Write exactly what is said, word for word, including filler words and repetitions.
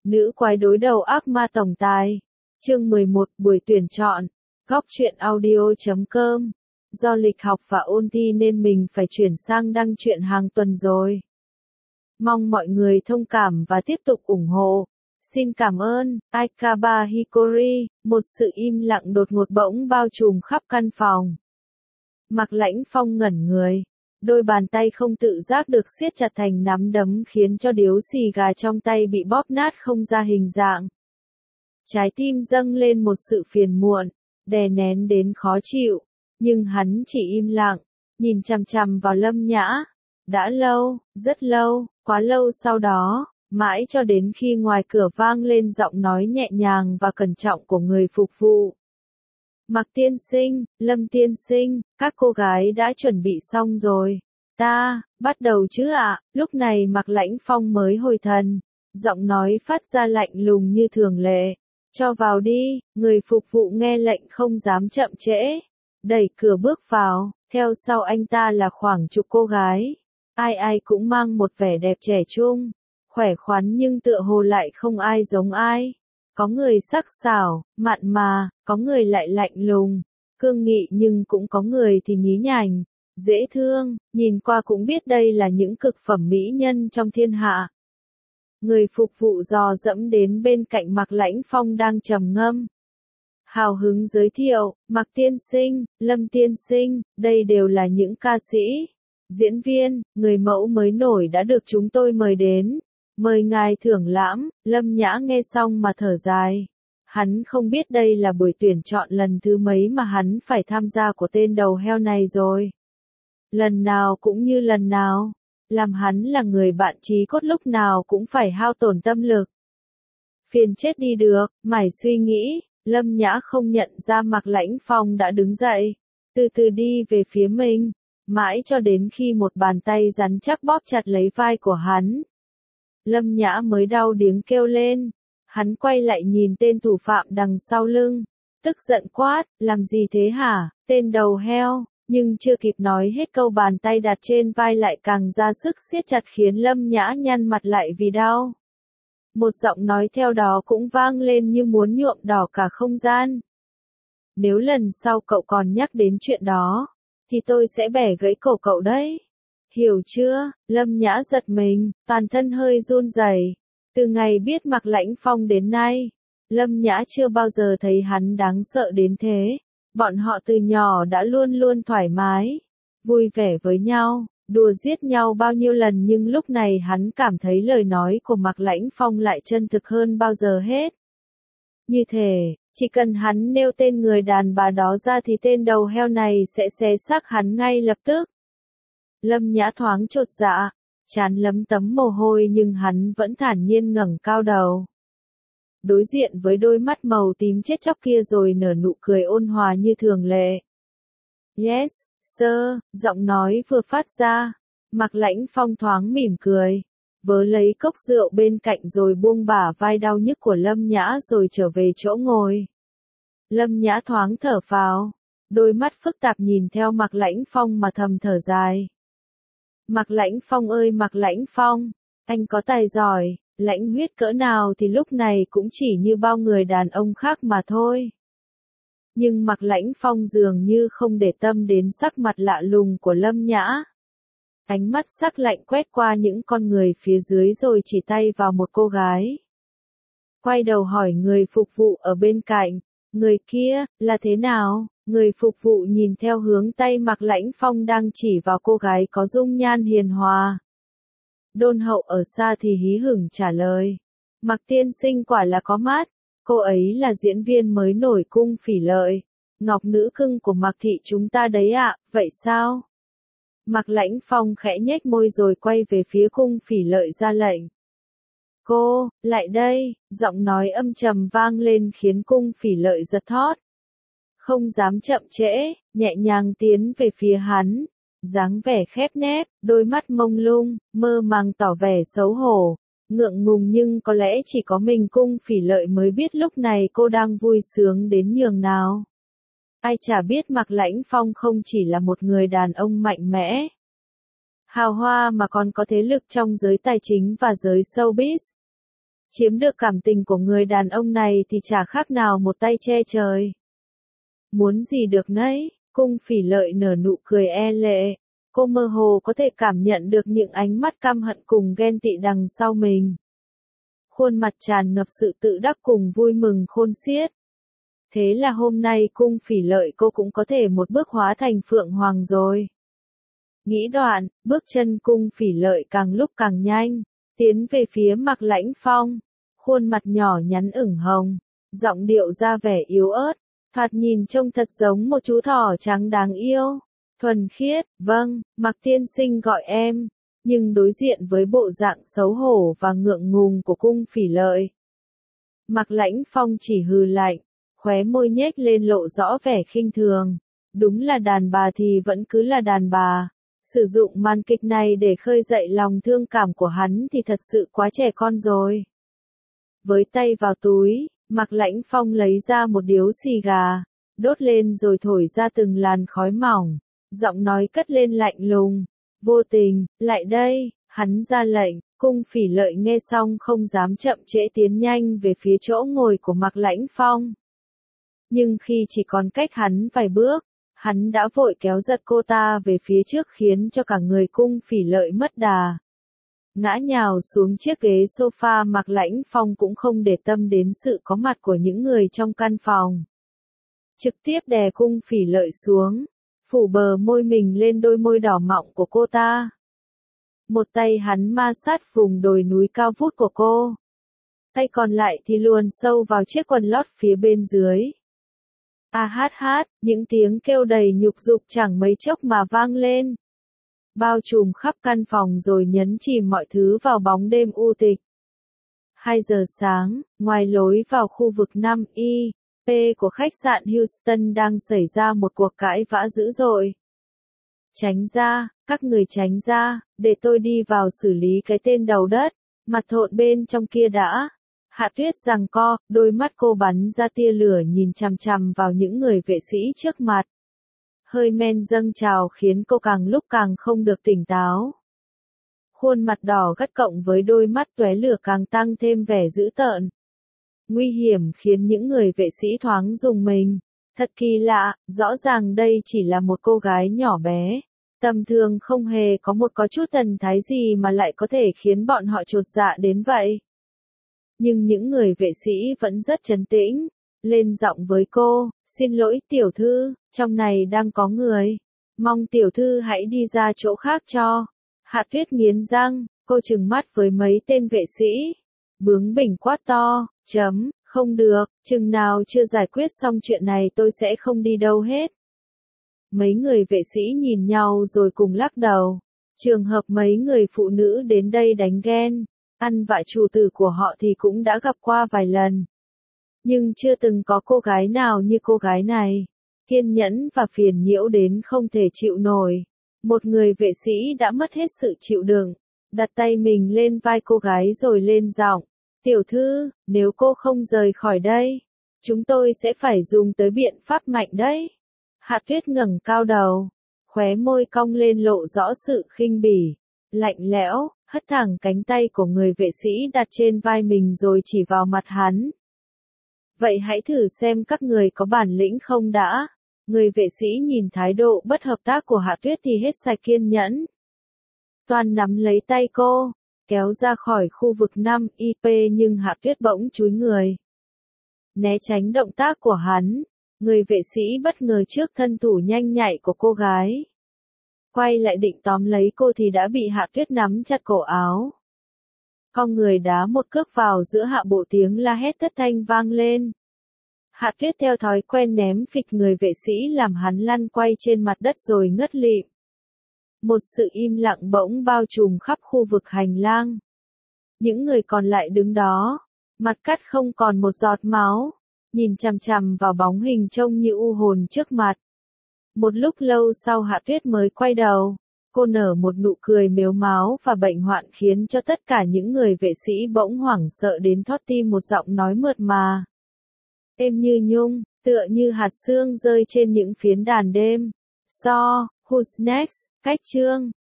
Nữ quái đối đầu ác ma tổng tài. Chương mười một, buổi tuyển chọn. Góc truyện audio chấm com. Do lịch học và ôn thi nên mình phải chuyển sang đăng truyện hàng tuần rồi. Mong mọi người thông cảm và tiếp tục ủng hộ. Xin cảm ơn. Aikaba Hikori. Một sự im lặng đột ngột bỗng bao trùm khắp căn phòng. Mạc Lãnh Phong ngẩn người. Đôi bàn tay không tự giác được siết chặt thành nắm đấm khiến cho điếu xì gà trong tay bị bóp nát không ra hình dạng. Trái tim dâng lên một sự phiền muộn, đè nén đến khó chịu, nhưng hắn chỉ im lặng, nhìn chằm chằm vào Lâm Nhã. Đã lâu, rất lâu, quá lâu sau đó, mãi cho đến khi ngoài cửa vang lên giọng nói nhẹ nhàng và cẩn trọng của người phục vụ. Mạc tiên sinh, Lâm tiên sinh, các cô gái đã chuẩn bị xong rồi. Ta, bắt đầu chứ ạ. Lúc này Mạc Lãnh Phong mới hồi thần, giọng nói phát ra lạnh lùng như thường lệ. Cho vào đi. Người phục vụ nghe lệnh không dám chậm trễ, đẩy cửa bước vào, theo sau anh ta là khoảng chục cô gái. Ai ai cũng mang một vẻ đẹp trẻ trung, khỏe khoắn nhưng tựa hồ lại không ai giống ai. Có người sắc sảo, mặn mà, có người lại lạnh lùng, cương nghị nhưng cũng có người thì nhí nhảnh, dễ thương, nhìn qua cũng biết đây là những cực phẩm mỹ nhân trong thiên hạ. Người phục vụ dò dẫm đến bên cạnh Mạc Lãnh Phong đang trầm ngâm. Hào hứng giới thiệu, Mạc tiên sinh, Lâm tiên sinh, đây đều là những ca sĩ, diễn viên, người mẫu mới nổi đã được chúng tôi mời đến. Mời ngài thưởng lãm. Lâm Nhã nghe xong mà thở dài. Hắn không biết đây là buổi tuyển chọn lần thứ mấy mà hắn phải tham gia của tên đầu heo này rồi. Lần nào cũng như lần nào, làm hắn là người bạn chí cốt lúc nào cũng phải hao tổn tâm lực. Phiền chết đi được, mải suy nghĩ, Lâm Nhã không nhận ra Mạc Lãnh Phong đã đứng dậy, từ từ đi về phía mình, mãi cho đến khi một bàn tay rắn chắc bóp chặt lấy vai của hắn. Lâm Nhã mới đau điếng kêu lên. Hắn quay lại nhìn tên thủ phạm đằng sau lưng, tức giận quát, làm gì thế hả, tên đầu heo, nhưng chưa kịp nói hết câu bàn tay đặt trên vai lại càng ra sức siết chặt khiến Lâm Nhã nhăn mặt lại vì đau. Một giọng nói theo đó cũng vang lên như muốn nhuộm đỏ cả không gian. Nếu lần sau cậu còn nhắc đến chuyện đó, thì tôi sẽ bẻ gãy cổ cậu đấy. Hiểu chưa? Lâm Nhã giật mình, toàn thân hơi run rẩy. Từ ngày biết Mạc Lãnh Phong đến nay, Lâm Nhã chưa bao giờ thấy hắn đáng sợ đến thế. Bọn họ từ nhỏ đã luôn luôn thoải mái, vui vẻ với nhau, đùa giết nhau bao nhiêu lần, nhưng lúc này hắn cảm thấy lời nói của Mạc Lãnh Phong lại chân thực hơn bao giờ hết. Như thể, chỉ cần hắn nêu tên người đàn bà đó ra thì tên đầu heo này sẽ xé xác hắn ngay lập tức. Lâm Nhã thoáng chột dạ, trán lấm tấm mồ hôi nhưng hắn vẫn thản nhiên ngẩng cao đầu. Đối diện với đôi mắt màu tím chết chóc kia rồi nở nụ cười ôn hòa như thường lệ. Yes, sir, giọng nói vừa phát ra. Mạc Lãnh Phong thoáng mỉm cười, vớ lấy cốc rượu bên cạnh rồi buông bả vai đau nhức của Lâm Nhã rồi trở về chỗ ngồi. Lâm Nhã thoáng thở phào, đôi mắt phức tạp nhìn theo Mạc Lãnh Phong mà thầm thở dài. Mạc Lãnh Phong ơi Mạc Lãnh Phong, anh có tài giỏi, lãnh huyết cỡ nào thì lúc này cũng chỉ như bao người đàn ông khác mà thôi. Nhưng Mạc Lãnh Phong dường như không để tâm đến sắc mặt lạ lùng của Lâm Nhã. Ánh mắt sắc lạnh quét qua những con người phía dưới rồi chỉ tay vào một cô gái. Quay đầu hỏi người phục vụ ở bên cạnh, người kia, là thế nào? Người phục vụ nhìn theo hướng tay Mạc Lãnh Phong đang chỉ vào cô gái có dung nhan hiền hòa. Đôn Hậu ở xa thì hí hửng trả lời. Mạc tiên sinh quả là có mắt, cô ấy là diễn viên mới nổi Cung Phỉ Lợi, ngọc nữ cưng của Mạc thị chúng ta đấy ạ, vậy sao? Mạc Lãnh Phong khẽ nhếch môi rồi quay về phía Cung Phỉ Lợi ra lệnh. Cô, lại đây, giọng nói âm trầm vang lên khiến Cung Phỉ Lợi giật thót. Không dám chậm trễ, nhẹ nhàng tiến về phía hắn, dáng vẻ khép nép, đôi mắt mông lung, mơ màng tỏ vẻ xấu hổ, ngượng ngùng, nhưng có lẽ chỉ có mình Cung Phỉ Lợi mới biết lúc này cô đang vui sướng đến nhường nào. Ai chả biết Mạc Lãnh Phong không chỉ là một người đàn ông mạnh mẽ, hào hoa mà còn có thế lực trong giới tài chính và giới showbiz. Chiếm được cảm tình của người đàn ông này thì chả khác nào một tay che trời. Muốn gì được nấy, Cung Phỉ Lợi nở nụ cười e lệ. Cô mơ hồ có thể cảm nhận được những ánh mắt căm hận cùng ghen tị đằng sau mình. Khuôn mặt tràn ngập sự tự đắc cùng vui mừng khôn xiết. Thế là hôm nay Cung Phỉ Lợi cô cũng có thể một bước hóa thành Phượng Hoàng rồi. Nghĩ đoạn, bước chân Cung Phỉ Lợi càng lúc càng nhanh, tiến về phía Mạc Lãnh Phong. Khuôn mặt nhỏ nhắn ửng hồng, giọng điệu ra vẻ yếu ớt, thoạt nhìn trông thật giống một chú thỏ trắng đáng yêu. Thuần khiết, vâng, Mạc tiên sinh gọi em, nhưng đối diện với bộ dạng xấu hổ và ngượng ngùng của Cung Phỉ Lợi, Mạc Lãnh Phong chỉ hừ lạnh, khóe môi nhếch lên lộ rõ vẻ khinh thường. Đúng là đàn bà thì vẫn cứ là đàn bà. Sử dụng màn kịch này để khơi dậy lòng thương cảm của hắn thì thật sự quá trẻ con rồi. Với tay vào túi, Mạc Lãnh Phong lấy ra một điếu xì gà, đốt lên rồi thổi ra từng làn khói mỏng. Giọng nói cất lên lạnh lùng, vô tình, lại đây, hắn ra lệnh. Cung Phỉ Lợi nghe xong không dám chậm trễ tiến nhanh về phía chỗ ngồi của Mạc Lãnh Phong. Nhưng khi chỉ còn cách hắn vài bước, hắn đã vội kéo giật cô ta về phía trước khiến cho cả người Cung Phỉ Lợi mất đà. Ngã nhào xuống chiếc ghế sofa. Mạc Lãnh Phong cũng không để tâm đến sự có mặt của những người trong căn phòng. Trực tiếp đè Cung Phỉ Lợi xuống, phủ bờ môi mình lên đôi môi đỏ mọng của cô ta. Một tay hắn ma sát vùng đồi núi cao vút của cô. Tay còn lại thì luồn sâu vào chiếc quần lót phía bên dưới. A hát hát, những tiếng kêu đầy nhục dục chẳng mấy chốc mà vang lên. Bao trùm khắp căn phòng rồi nhấn chìm mọi thứ vào bóng đêm u tịch. hai giờ sáng, ngoài lối vào khu vực năm Y P của khách sạn Houston đang xảy ra một cuộc cãi vã dữ dội. Tránh ra, các người tránh ra, để tôi đi vào xử lý cái tên đầu đất, mặt thộn bên trong kia đã. Hạ Tuyết giằng co, đôi mắt cô bắn ra tia lửa nhìn chằm chằm vào những người vệ sĩ trước mặt. Hơi men dâng trào khiến cô càng lúc càng không được tỉnh táo. Khuôn mặt đỏ gắt cộng với đôi mắt tóe lửa càng tăng thêm vẻ dữ tợn. Nguy hiểm khiến những người vệ sĩ thoáng rùng mình. Thật kỳ lạ, rõ ràng đây chỉ là một cô gái nhỏ bé. Tầm thường không hề có một có chút thần thái gì mà lại có thể khiến bọn họ chột dạ đến vậy. Nhưng những người vệ sĩ vẫn rất trấn tĩnh, lên giọng với cô, xin lỗi tiểu thư, trong này đang có người. Mong tiểu thư hãy đi ra chỗ khác cho. Hạ Tuyết nghiến răng, cô trừng mắt với mấy tên vệ sĩ. Bướng bỉnh quát to, chấm, không được, chừng nào chưa giải quyết xong chuyện này tôi sẽ không đi đâu hết. Mấy người vệ sĩ nhìn nhau rồi cùng lắc đầu. Trường hợp mấy người phụ nữ đến đây đánh ghen, ăn vạ chủ tử của họ thì cũng đã gặp qua vài lần. Nhưng chưa từng có cô gái nào như cô gái này. Kiên nhẫn và phiền nhiễu đến không thể chịu nổi. Một người vệ sĩ đã mất hết sự chịu đựng, đặt tay mình lên vai cô gái rồi lên giọng. Tiểu thư, nếu cô không rời khỏi đây, chúng tôi sẽ phải dùng tới biện pháp mạnh đấy. Hạ Tuyết ngẩng cao đầu, khóe môi cong lên lộ rõ sự khinh bỉ, lạnh lẽo, hất thẳng cánh tay của người vệ sĩ đặt trên vai mình rồi chỉ vào mặt hắn. Vậy hãy thử xem các người có bản lĩnh không đã. Người vệ sĩ nhìn thái độ bất hợp tác của Hạ Tuyết thì hết sạch kiên nhẫn. Toàn nắm lấy tay cô, kéo ra khỏi khu vực năm Y P nhưng Hạ Tuyết bỗng chúi người. Né tránh động tác của hắn, người vệ sĩ bất ngờ trước thân thủ nhanh nhạy của cô gái. Quay lại định tóm lấy cô thì đã bị Hạ Tuyết nắm chặt cổ áo. Con người đá một cước vào giữa hạ bộ, tiếng la hét thất thanh vang lên. Hạ Tuyết theo thói quen ném phịch người vệ sĩ làm hắn lăn quay trên mặt đất rồi ngất lịm. Một sự im lặng bỗng bao trùm khắp khu vực hành lang. Những người còn lại đứng đó, mặt cắt không còn một giọt máu, nhìn chằm chằm vào bóng hình trông như u hồn trước mặt. Một lúc lâu sau Hạ Tuyết mới quay đầu, cô nở một nụ cười mếu máo và bệnh hoạn khiến cho tất cả những người vệ sĩ bỗng hoảng sợ đến thót tim, một giọng nói mượt mà. Êm như nhung, tựa như hạt sương rơi trên những phiến đàn đêm. So, who's next, cách chương.